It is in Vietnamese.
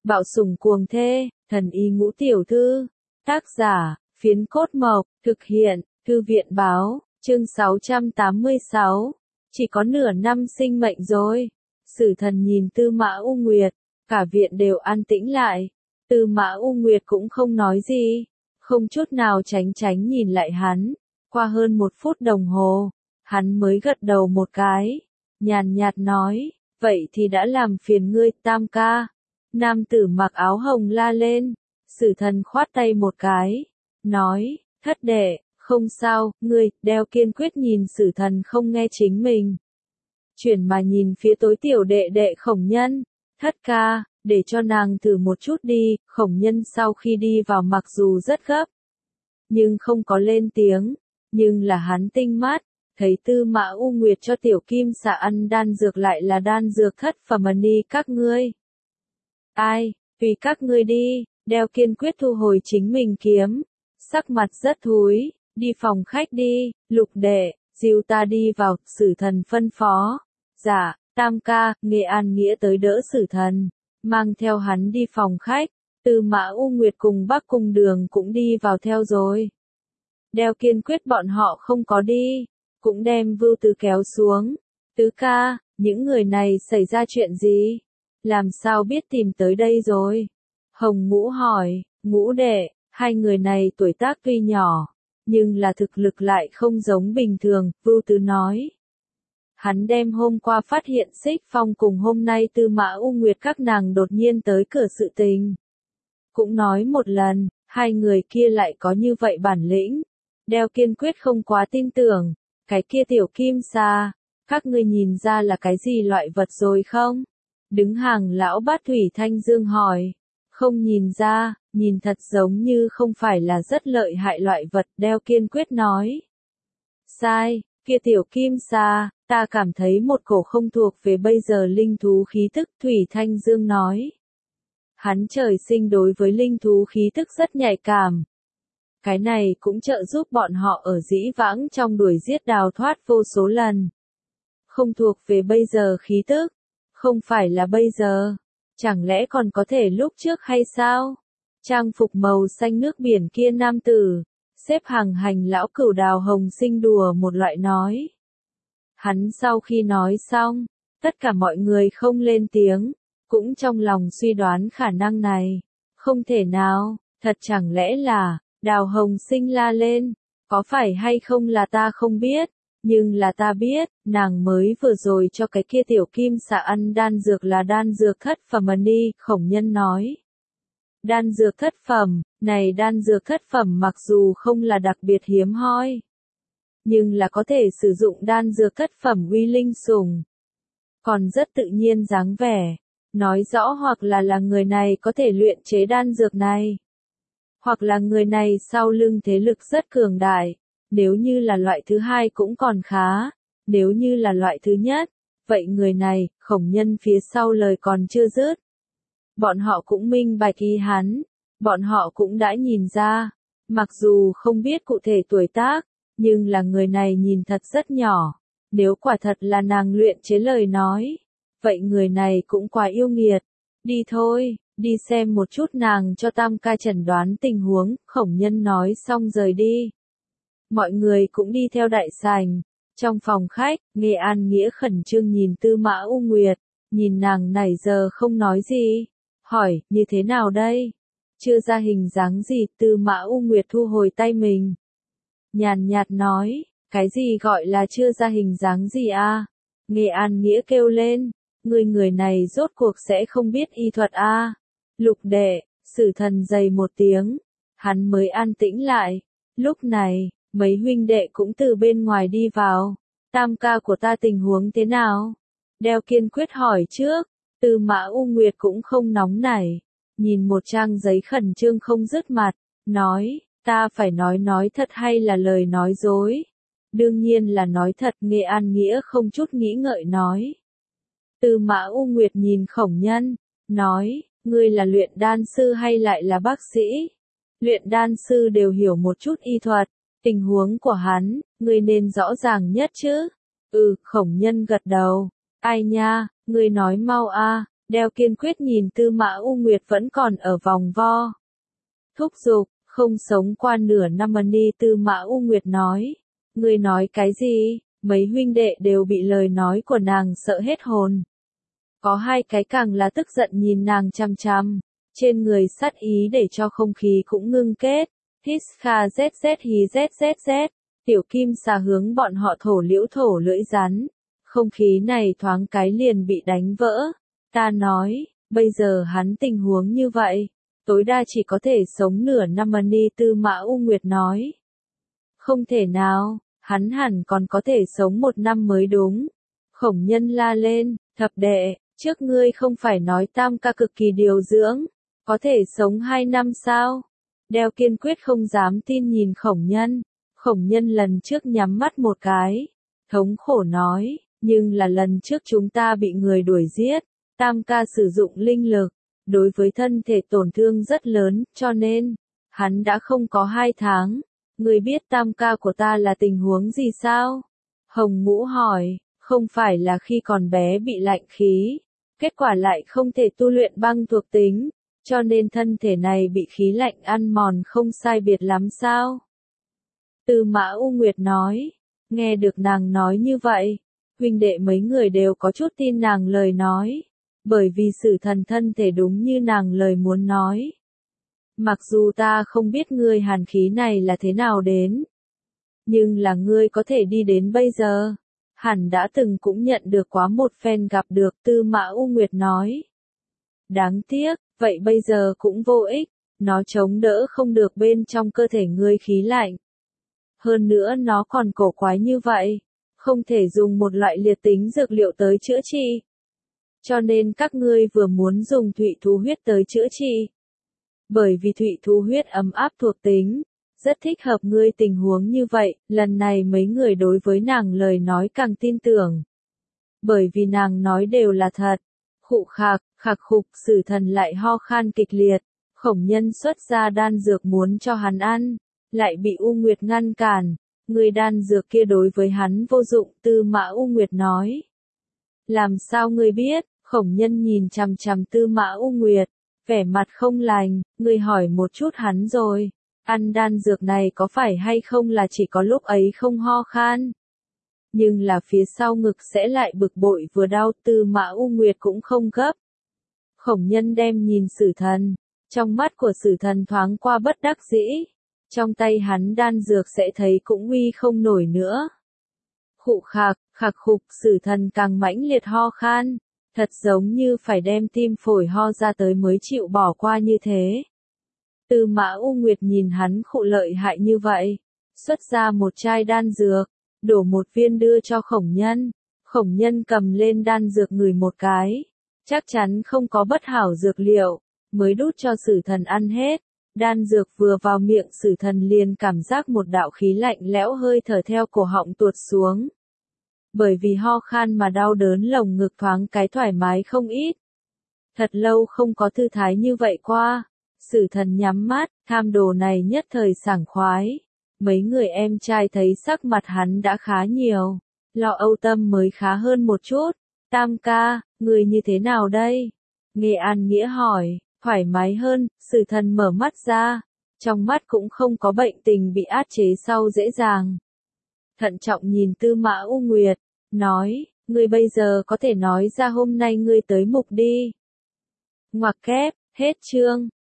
Bạo sủng cuồng thê, thần y ngũ tiểu thư. Tác giả, Phiến Cốt Mộc, thực hiện, Thư viện báo, chương 686. Chỉ có nửa năm sinh mệnh rồi. Sử thần nhìn Tư Mã U Nguyệt, cả viện đều an tĩnh lại. Tư Mã U Nguyệt cũng không nói gì, không chút nào tránh nhìn lại hắn. Qua hơn 1 phút đồng hồ, hắn mới gật đầu một cái, nhàn nhạt nói, vậy thì đã làm phiền ngươi, Tam ca. Nam tử mặc áo hồng la lên, Sử thần khoát tay một cái, nói, thất đệ, không sao, ngươi, Đeo kiên quyết nhìn Sử thần không nghe chính mình. Chuyển mà nhìn phía tối tiểu đệ đệ Khổng Nhân, thất ca, để cho nàng thử một chút đi. Khổng Nhân sau khi đi vào mặc dù rất gấp, nhưng không có lên tiếng, nhưng là hắn tinh mắt, thấy Tư Mã U Nguyệt cho tiểu kim xà ăn đan dược lại là đan dược thất phẩm ni các ngươi. Ai, tùy các ngươi đi. Đeo kiên quyết thu hồi chính mình kiếm, sắc mặt rất thúi, đi phòng khách đi, Lục đệ, dìu ta đi vào. Sử thần phân phó. Dạ, Tam ca. Nghệ An Nghĩa tới đỡ Sử thần, mang theo hắn đi phòng khách. Tư Mã U Nguyệt cùng Bắc Cung Đường cũng đi vào theo rồi. Đeo kiên quyết bọn họ không có đi, cũng đem Vưu Tứ kéo xuống. Tứ ca, những người này xảy ra chuyện gì? Làm sao biết tìm tới đây rồi? Hồng Ngũ hỏi. Ngũ đệ, hai người này tuổi tác tuy nhỏ, nhưng là thực lực lại không giống bình thường. Vưu Tứ nói. Hắn đem hôm qua phát hiện Xích Phong cùng hôm nay Tư Mã U Nguyệt các nàng đột nhiên tới cửa sự tình. Cũng nói một lần, hai người kia lại có như vậy bản lĩnh. Đeo kiên quyết không quá tin tưởng. Cái kia tiểu kim sa, các ngươi nhìn ra là cái gì loại vật rồi không? Đứng hàng lão bát Thủy Thanh Dương hỏi. Không nhìn ra, nhìn thật giống như không phải là rất lợi hại loại vật. Đeo kiên quyết nói. Sai, kia tiểu kim sa, ta cảm thấy một cổ không thuộc về bây giờ linh thú khí tức. Thủy Thanh Dương nói. Hắn trời sinh đối với linh thú khí tức rất nhạy cảm. Cái này cũng trợ giúp bọn họ ở dĩ vãng trong đuổi giết đào thoát vô số lần. Không thuộc về bây giờ khí tức. Không phải là bây giờ. Chẳng lẽ còn có thể lúc trước hay sao? Trang phục màu xanh nước biển kia nam tử, xếp hàng hành lão cửu đào hồng sinh đùa một loại nói. Hắn sau khi nói xong, tất cả mọi người không lên tiếng, cũng trong lòng suy đoán khả năng này. Không thể nào, thật chẳng lẽ là, Đào Hồng Sinh la lên, có phải hay không là ta không biết, nhưng là ta biết, nàng mới vừa rồi cho cái kia tiểu kim xà ăn đan dược là đan dược thất phẩm ni. Khổng Nhân nói. Đan dược thất phẩm, này đan dược thất phẩm mặc dù không là đặc biệt hiếm hoi, nhưng là có thể sử dụng đan dược thất phẩm uy linh sủng. Còn rất tự nhiên dáng vẻ, nói rõ hoặc là người này có thể luyện chế đan dược này, hoặc là người này sau lưng thế lực rất cường đại. Nếu như là loại thứ hai cũng còn khá, nếu như là loại thứ nhất, vậy người này, Khổng Nhân phía sau lời còn chưa dứt. Bọn họ cũng minh bạch ý hắn, bọn họ cũng đã nhìn ra, mặc dù không biết cụ thể tuổi tác, nhưng là người này nhìn thật rất nhỏ. Nếu quả thật là nàng luyện chế lời nói, vậy người này cũng quá yêu nghiệt. Đi thôi, đi xem một chút nàng cho Tam ca chẩn đoán tình huống. Khổng Nhân nói xong rời đi. Mọi người cũng đi theo đại sảnh. Trong phòng khách, Nghệ An Nghĩa khẩn trương nhìn Tư Mã U Nguyệt, nhìn nàng nãy giờ không nói gì, hỏi, như thế nào đây? Chưa ra hình dáng gì. Tư Mã U Nguyệt thu hồi tay mình, nhàn nhạt nói, cái gì gọi là chưa ra hình dáng gì à? Nghệ An Nghĩa kêu lên, người này rốt cuộc sẽ không biết y thuật à? Lục đệ, Sử thần dày một tiếng, hắn mới an tĩnh lại. Lúc này, mấy huynh đệ cũng từ bên ngoài đi vào. Tam ca của ta tình huống thế nào? Đeo kiên quyết hỏi trước. Tư Mã U Nguyệt cũng không nóng nảy, nhìn một trang giấy khẩn trương không dứt mặt, nói, ta phải nói thật hay là lời nói dối? Đương nhiên là nói thật. Nghệ An Nghĩa không chút nghĩ ngợi nói. Tư Mã U Nguyệt nhìn Khổng Nhân, nói, ngươi là luyện đan sư hay lại là bác sĩ? Luyện đan sư đều hiểu một chút y thuật, tình huống của hắn, ngươi nên rõ ràng nhất chứ? Khổng Nhân gật đầu. Ai nha, ngươi nói mau a. Đeo kiên quyết nhìn Tư Mã U Nguyệt vẫn còn ở vòng vo. Thúc giục, không sống qua nửa năm đi. Tư Mã U Nguyệt nói. Ngươi nói cái gì? Mấy huynh đệ đều bị lời nói của nàng sợ hết hồn. Có hai cái càng là tức giận nhìn nàng chăm chăm. Trên người sát ý để cho không khí cũng ngưng kết. Hít kha zz hí zzz. Tiểu kim xà hướng bọn họ thổ liễu thổ lưỡi rắn. Không khí này thoáng cái liền bị đánh vỡ. Ta nói, bây giờ hắn tình huống như vậy. Tối đa chỉ có thể sống nửa năm đi. Tư Mã U Nguyệt nói. Không thể nào, hắn hẳn còn có thể sống 1 năm mới đúng. Khổng Nhân la lên, thập đệ, trước ngươi không phải nói Tam ca cực kỳ điều dưỡng, có thể sống 2 năm sao? Đeo kiên quyết không dám tin nhìn Khổng Nhân. Khổng Nhân lần trước nhắm mắt một cái, thống khổ nói, nhưng là lần trước chúng ta bị người đuổi giết, Tam ca sử dụng linh lực, đối với thân thể tổn thương rất lớn, cho nên, hắn đã không có 2 tháng. Ngươi biết Tam ca của ta là tình huống gì sao? Hồng Ngũ hỏi, không phải là khi còn bé bị lạnh khí, kết quả lại không thể tu luyện băng thuộc tính, cho nên thân thể này bị khí lạnh ăn mòn không sai biệt lắm sao? Tư Mã U Nguyệt nói, nghe được nàng nói như vậy, huynh đệ mấy người đều có chút tin nàng lời nói, bởi vì Sử Thần thân thể đúng như nàng lời muốn nói. Mặc dù ta không biết ngươi hàn khí này là thế nào đến, nhưng là ngươi có thể đi đến bây giờ, hẳn đã từng cũng nhận được quá một phen gặp được. Tư Mã U Nguyệt nói. Đáng tiếc, vậy bây giờ cũng vô ích, nó chống đỡ không được bên trong cơ thể ngươi khí lạnh. Hơn nữa nó còn cổ quái như vậy, không thể dùng một loại liệt tính dược liệu tới chữa trị. Cho nên các ngươi vừa muốn dùng thủy thú huyết tới chữa trị. Bởi vì thủy thú huyết ấm áp thuộc tính, rất thích hợp ngươi tình huống như vậy, lần này mấy người đối với nàng lời nói càng tin tưởng. Bởi vì nàng nói đều là thật. Khụ khạc khục. Sử Thần lại ho khan kịch liệt, Khổng Nhân xuất ra đan dược muốn cho hắn ăn, lại bị U Nguyệt ngăn cản, người đan dược kia đối với hắn vô dụng. Tư Mã U Nguyệt nói. Làm sao ngươi biết? Khổng Nhân nhìn chằm chằm Tư Mã U Nguyệt, vẻ mặt không lành, ngươi hỏi một chút hắn rồi, ăn đan dược này có phải hay không là chỉ có lúc ấy không ho khan, nhưng là phía sau ngực sẽ lại bực bội vừa đau. Tư Mã U Nguyệt cũng không gấp. Khổng Nhân đem nhìn Sử Thần, trong mắt của Sử Thần thoáng qua bất đắc dĩ, trong tay hắn đan dược sẽ thấy cũng uy không nổi nữa. Khụ khạc khục. Sử Thần càng mãnh liệt ho khan, thật giống như phải đem tim phổi ho ra tới mới chịu bỏ qua như thế. Tư Mã U Nguyệt nhìn hắn khụ lợi hại như vậy, xuất ra một chai đan dược, đổ một viên đưa cho Khổng Nhân. Khổng Nhân cầm lên đan dược ngửi một cái, chắc chắn không có bất hảo dược liệu, mới đút cho Sử Thần ăn hết. Đan dược vừa vào miệng Sử Thần liền cảm giác một đạo khí lạnh lẽo hơi thở theo cổ họng tuột xuống. Bởi vì ho khan mà đau đớn lồng ngực thoáng cái thoải mái không ít. Thật lâu không có thư thái như vậy qua. Sử Thần nhắm mắt, tham đồ này nhất thời sảng khoái. Mấy người em trai thấy sắc mặt hắn đã khá nhiều, lo âu tâm mới khá hơn một chút. Tam ca, người như thế nào đây? Nghe An Nghĩa hỏi, thoải mái hơn. Sử Thần mở mắt ra, trong mắt cũng không có bệnh tình bị áp chế sau dễ dàng. Thận trọng nhìn Tư Mã U Nguyệt, nói, ngươi bây giờ có thể nói ra hôm nay ngươi tới mục đi. Ngoặc kép, hết chương.